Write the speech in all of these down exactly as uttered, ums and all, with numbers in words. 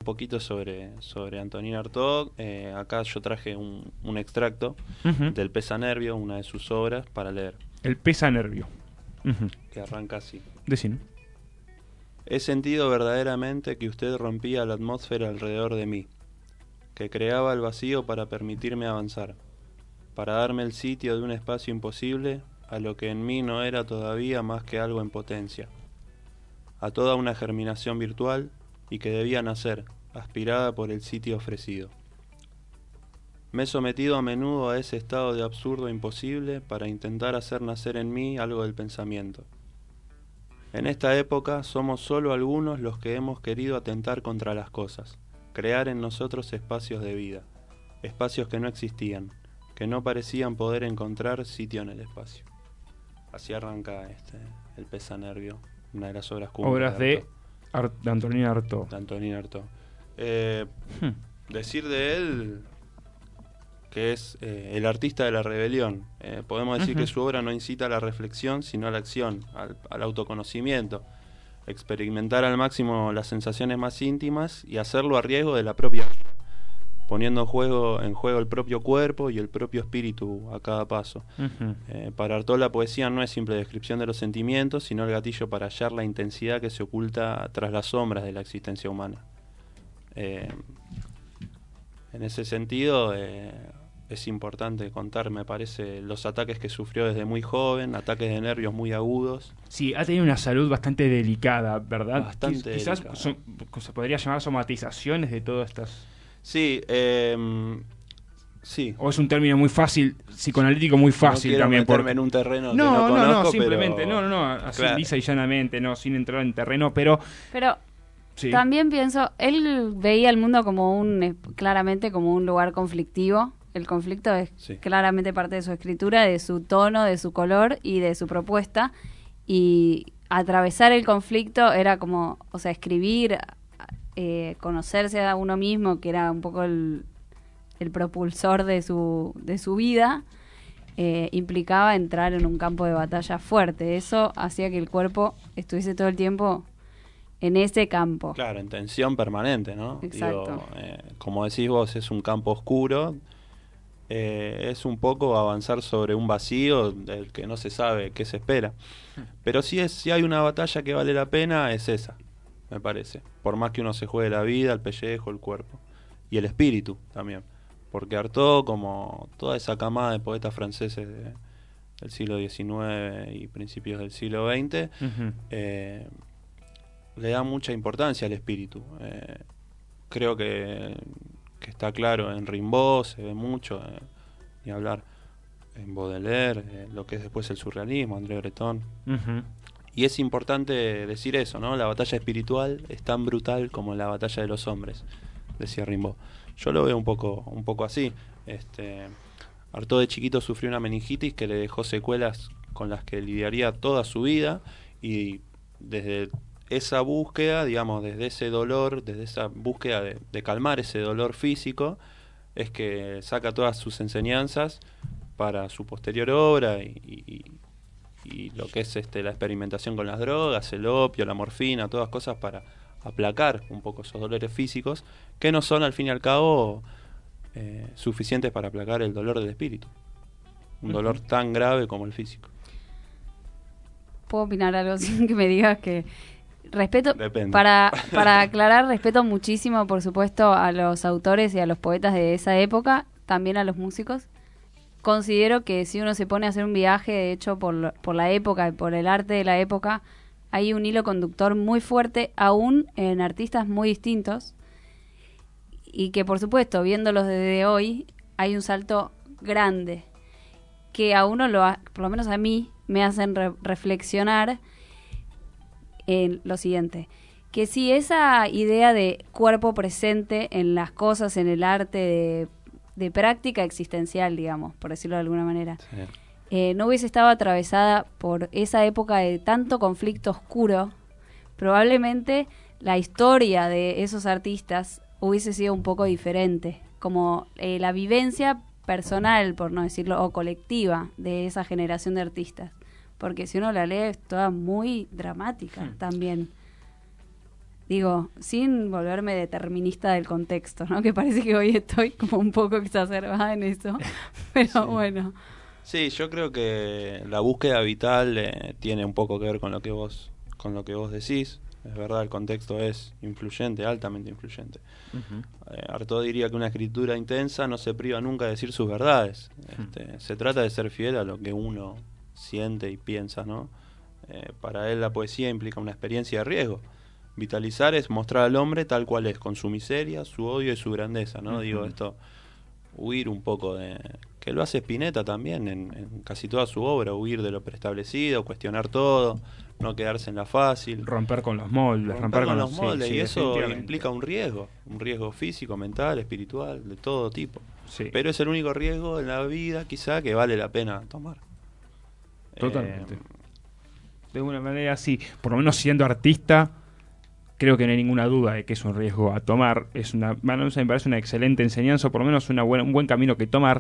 poquito sobre, sobre Antonín Artaud. Eh, acá yo traje un, un extracto Uh-huh. del Pesa Nervio, una de sus obras, para leer. El Pesa Nervio. Uh-huh. Que arranca así. Decime. He sentido verdaderamente que usted rompía la atmósfera alrededor de mí, que creaba el vacío para permitirme avanzar, para darme el sitio de un espacio imposible a lo que en mí no era todavía más que algo en potencia, a toda una germinación virtual y que debía nacer, aspirada por el sitio ofrecido. Me he sometido a menudo a ese estado de absurdo imposible para intentar hacer nacer en mí algo del pensamiento. En esta época somos solo algunos los que hemos querido atentar contra las cosas, crear en nosotros espacios de vida, espacios que no existían, que no parecían poder encontrar sitio en el espacio. Así arranca este, el Pesa Nervio, una de las obras cumbre Obras de, de, Ar- de Antonín Artaud. de Antonín Artaud. Eh, Hmm. decir de él que es eh, el artista de la rebelión. Eh, podemos decir Uh-huh. que su obra no incita a la reflexión, sino a la acción, al, al autoconocimiento, experimentar al máximo las sensaciones más íntimas y hacerlo a riesgo de la propia vida, poniendo en juego, en juego el propio cuerpo y el propio espíritu a cada paso. Uh-huh. Eh, para Artaud la poesía no es simple descripción de los sentimientos, sino el gatillo para hallar la intensidad que se oculta tras las sombras de la existencia humana. Eh, en ese sentido, eh, es importante contar, me parece, los ataques que sufrió desde muy joven, ataques de nervios muy agudos. Sí, ha tenido una salud bastante delicada, ¿verdad? Bastante Quiz- Quizás delicada. son- se podría llamar somatizaciones de todas estas... Sí, eh, sí. O es un término muy fácil, psicoanalítico muy fácil no quiero también. meterme porque- en un terreno que No, no no, no, conozco, simplemente, pero... no, no, no, así Claro. lisa y llanamente, no, sin entrar en terreno, pero Pero sí. también pienso, él veía el mundo como un, eh, claramente como un lugar conflictivo. El conflicto es Sí. claramente parte de su escritura, de su tono, de su color y de su propuesta. Y atravesar el conflicto era como, o sea, escribir, eh, conocerse a uno mismo, que era un poco el, el propulsor de su, de su vida, eh, implicaba entrar en un campo de batalla fuerte. Eso hacía que el cuerpo estuviese todo el tiempo en ese campo. Claro, en tensión permanente, ¿no? Exacto. Digo, eh, como decís vos, es un campo oscuro, eh, es un poco avanzar sobre un vacío del que no se sabe qué se espera. Pero si, es, si hay una batalla que vale la pena, es esa, me parece. Por más que uno se juegue la vida, el pellejo, el cuerpo. Y el espíritu también. Porque Artaud, como toda esa camada de poetas franceses de, del siglo diecinueve y principios del siglo veinte, Ujú. eh, le da mucha importancia al espíritu. Eh, creo que, que está claro en Rimbaud, se ve mucho, eh, ni hablar en Baudelaire, eh, lo que es después el surrealismo, André Breton. Ujú. Y es importante decir eso, ¿no? La batalla espiritual es tan brutal como la batalla de los hombres, decía Rimbaud. Yo lo veo un poco, un poco así. Este, Artaud de chiquito sufrió una meningitis que le dejó secuelas con las que lidiaría toda su vida, y desde esa búsqueda, digamos, desde ese dolor, desde esa búsqueda de, de calmar ese dolor físico, es que saca todas sus enseñanzas para su posterior obra y, y, y lo que es este, la experimentación con las drogas, el opio, la morfina, todas cosas para aplacar un poco esos dolores físicos, que no son al fin y al cabo eh, suficientes para aplacar el dolor del espíritu, un Ujú. dolor tan grave como el físico. ¿Puedo opinar algo sin que me digas que respeto? Depende. Para, para aclarar, respeto muchísimo, por supuesto, a los autores y a los poetas de esa época, también a los músicos. Considero que si uno se pone a hacer un viaje, de hecho, por, lo- por la época y por el arte de la época, hay un hilo conductor muy fuerte, aún en artistas muy distintos, y que, por supuesto, viéndolos desde hoy, hay un salto grande, que a uno, lo ha- por lo menos a mí, me hacen re- reflexionar en lo siguiente, que si esa idea de cuerpo presente en las cosas, en el arte, de, de práctica existencial, digamos, por decirlo de alguna manera, Sí. eh, no hubiese estado atravesada por esa época de tanto conflicto oscuro, probablemente la historia de esos artistas hubiese sido un poco diferente, como eh, la vivencia personal, por no decirlo, o colectiva de esa generación de artistas, porque si uno la lee es toda muy dramática Hmm. también. Digo, sin volverme determinista del contexto, ¿no? Que parece que hoy estoy como un poco exacerbada en eso, pero Sí. bueno. Sí, yo creo que la búsqueda vital eh, tiene un poco que ver con lo que vos con lo que vos decís. Es verdad, el contexto es influyente, altamente influyente. Ujú. Eh, Artaud diría que una escritura intensa no se priva nunca de decir sus verdades. Este, se trata de ser fiel a lo que uno siente y piensa, ¿no? Eh, para él la poesía implica una experiencia de riesgo. Vitalizar es mostrar al hombre tal cual es, con su miseria, su odio y su grandeza, ¿no? Ujú. Digo, esto, huir un poco de... que lo hace Spinetta también en, en casi toda su obra, huir de lo preestablecido, cuestionar todo, no quedarse en la fácil. Romper con los moldes, Romper romper, con con los sí, moldes, sí, y eso definitivamente. implica un riesgo, un riesgo físico, mental, espiritual, de todo tipo. Sí. Pero es el único riesgo en la vida, quizá, que vale la pena tomar. Totalmente. Eh, De una manera, sí. Por lo menos siendo artista, creo que no hay ninguna duda de que es un riesgo a tomar. Es una, bueno, me parece una excelente enseñanza, o por lo menos una buena, un buen camino que tomar.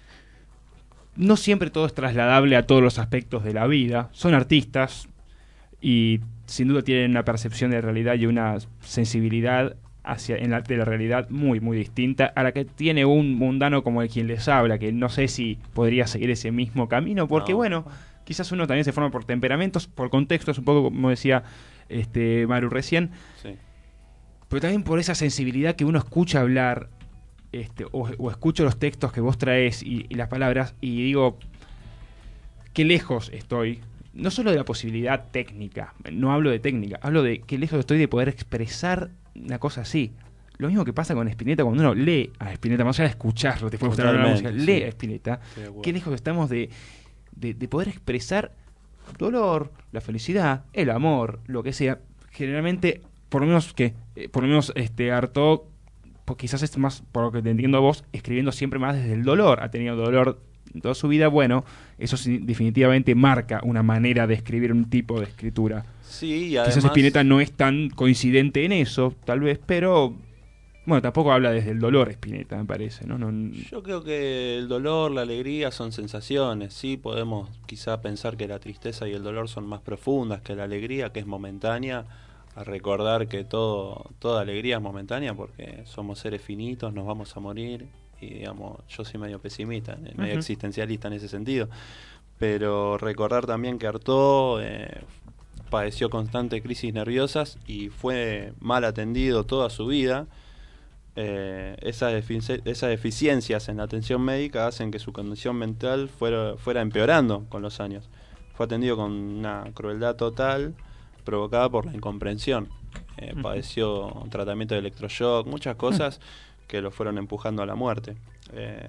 No siempre todo es trasladable a todos los aspectos de la vida. Son artistas y sin duda tienen una percepción de realidad y una sensibilidad hacia en la, de la realidad muy muy distinta a la que tiene un mundano como el quien les habla, que no sé si podría seguir ese mismo camino, porque No. bueno, quizás uno también se forma por temperamentos, por contextos, un poco como decía este Maru recién, sí. pero también por esa sensibilidad que uno escucha hablar, este, o, o escucho los textos que vos traes y, y las palabras, y digo, qué lejos estoy, no solo de la posibilidad técnica, no hablo de técnica, hablo de qué lejos estoy de poder expresar una cosa así. Lo mismo que pasa con Spinetta cuando uno lee a Spinetta, más allá de escucharlo, te puede gustar la música, Totalmente, lee sí. a Spinetta, Estoy de acuerdo. qué lejos estamos de, de, de poder expresar dolor, la felicidad, el amor, lo que sea. Generalmente, por lo menos que, eh, por lo menos este Artaud, pues quizás es más, por lo que te entiendo a vos, escribiendo siempre más desde el dolor. Ha tenido dolor en toda su vida. Bueno, eso sí, definitivamente marca una manera de escribir un tipo de escritura. Sí, y además... Quizás Spinetta no es tan coincidente en eso, tal vez, pero bueno, tampoco habla desde el dolor Spinetta, me parece, ¿no? no Yo creo que el dolor, la alegría son sensaciones, sí, podemos quizá pensar que la tristeza y el dolor son más profundas que la alegría, que es momentánea, a recordar que todo toda alegría es momentánea porque somos seres finitos, nos vamos a morir, y digamos, yo soy medio pesimista, medio Ujú. existencialista en ese sentido, pero recordar también que Artaud eh, padeció constantes crisis nerviosas y fue mal atendido toda su vida. Eh, esas, defici- esas deficiencias en la atención médica hacen que su condición mental fuera, fuera empeorando con los años. Fue atendido con una crueldad total provocada por la incomprensión. Eh, Ujú. padeció un tratamiento de electroshock, muchas cosas que lo fueron empujando a la muerte. Eh,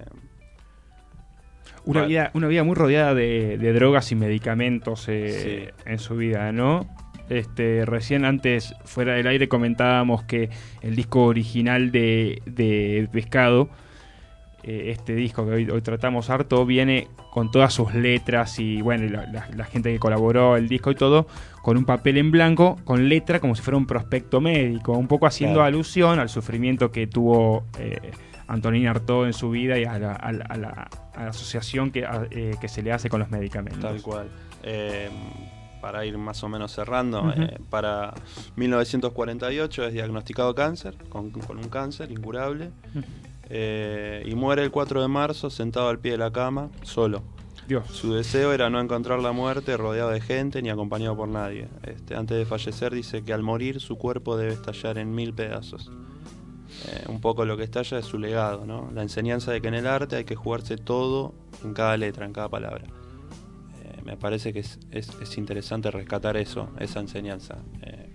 Una Vale. vida, una vida muy rodeada de, de drogas y medicamentos eh, Sí. en su vida, ¿no? Este, recién antes, fuera del aire, comentábamos que el disco original de, de Pescado, eh, este disco que hoy, hoy tratamos harto, viene con todas sus letras y bueno, la, la- la gente que colaboró, el disco y todo, con un papel en blanco, con letra como si fuera un prospecto médico, un poco haciendo Claro. alusión al sufrimiento que tuvo eh, Antonín Artaud en su vida y a la, a la- a la- a la asociación que, a- eh, que se le hace con los medicamentos. Tal cual. Eh, para ir más o menos cerrando, Ujú. eh, para mil novecientos cuarenta y ocho es diagnosticado cáncer, con, con un cáncer incurable, eh, y muere el cuatro de marzo sentado al pie de la cama, solo. Dios. Su deseo era no encontrar la muerte rodeado de gente ni acompañado por nadie. Este, antes de fallecer dice que al morir su cuerpo debe estallar en mil pedazos. Eh, un poco lo que estalla es su legado, ¿no? La enseñanza de que en el arte hay que jugarse todo en cada letra, en cada palabra. Eh, me parece que es, es, es interesante rescatar eso, esa enseñanza. Eh,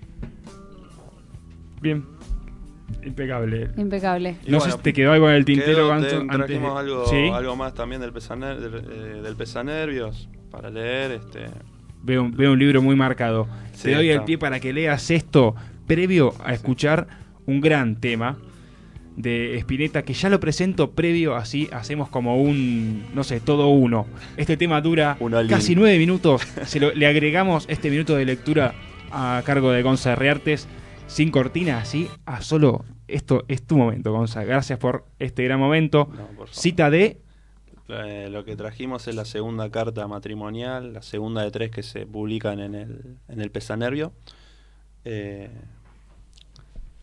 Bien. Impecable. Impecable. y No bueno, sé si te quedó algo en el tintero, quedó- Ganso, te- antes de- trajimos algo, ¿Sí? algo más también del, pesaner, del, eh, del pesanervios para leer. Este, Veo, un- veo un libro muy marcado. Sí, Te doy está. el pie para que leas esto previo a escuchar un gran tema de Spinetta que ya lo presento previo, así hacemos como un, no sé, todo uno. Este tema dura Un all-in. casi nueve minutos. Se lo- le agregamos este minuto de lectura a cargo de Gonza Reartes sin cortina, así a solo. Esto es tu momento, Gonza. Gracias por este gran momento. no, por favor. Cita de Eh, lo que trajimos es la segunda carta matrimonial, la segunda de tres que se publican en el, en el Pesanervio. Eh,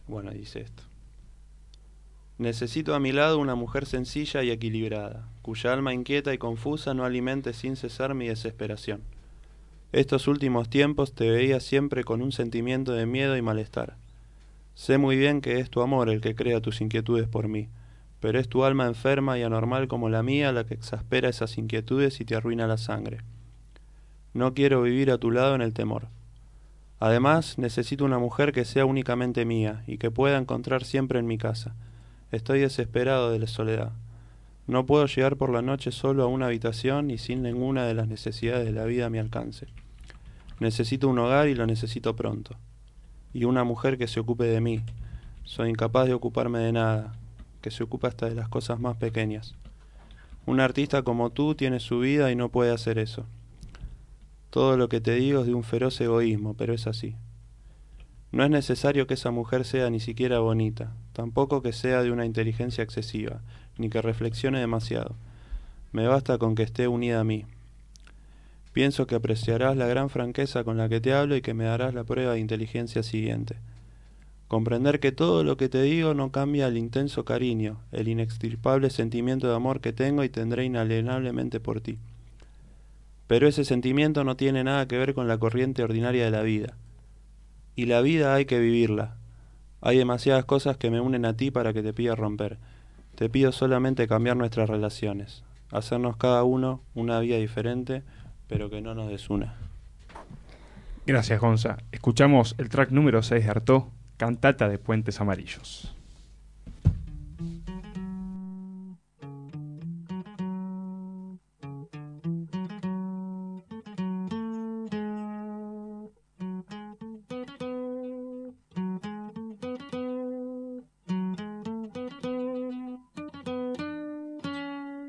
Bueno, dice esto. Necesito a mi lado una mujer sencilla y equilibrada, cuya alma inquieta y confusa no alimente sin cesar mi desesperación. Estos últimos tiempos te veía siempre con un sentimiento de miedo y malestar. Sé muy bien que es tu amor el que crea tus inquietudes por mí, pero es tu alma enferma y anormal como la mía la que exaspera esas inquietudes y te arruina la sangre. No quiero vivir a tu lado en el temor. Además, necesito una mujer que sea únicamente mía y que pueda encontrar siempre en mi casa. Estoy desesperado de la soledad. No puedo llegar por la noche solo a una habitación y sin ninguna de las necesidades de la vida a mi alcance. Necesito un hogar y lo necesito pronto. Y una mujer que se ocupe de mí. Soy incapaz de ocuparme de nada, que se ocupe hasta de las cosas más pequeñas. Un artista como tú tiene su vida y no puede hacer eso. Todo lo que te digo es de un feroz egoísmo, pero es así. No es necesario que esa mujer sea ni siquiera bonita, tampoco que sea de una inteligencia excesiva, ni que reflexione demasiado. Me basta con que esté unida a mí. Pienso que apreciarás la gran franqueza con la que te hablo y que me darás la prueba de inteligencia siguiente. Comprender que todo lo que te digo no cambia el intenso cariño, el inextirpable sentimiento de amor que tengo y tendré inalienablemente por ti. Pero ese sentimiento no tiene nada que ver con la corriente ordinaria de la vida. Y la vida hay que vivirla. Hay demasiadas cosas que me unen a ti para que te pida romper. Te pido solamente cambiar nuestras relaciones, hacernos cada uno una vida diferente, pero que no nos desuna. Gracias, Gonza. Escuchamos el track número seis de Artaud, Cantata de Puentes Amarillos.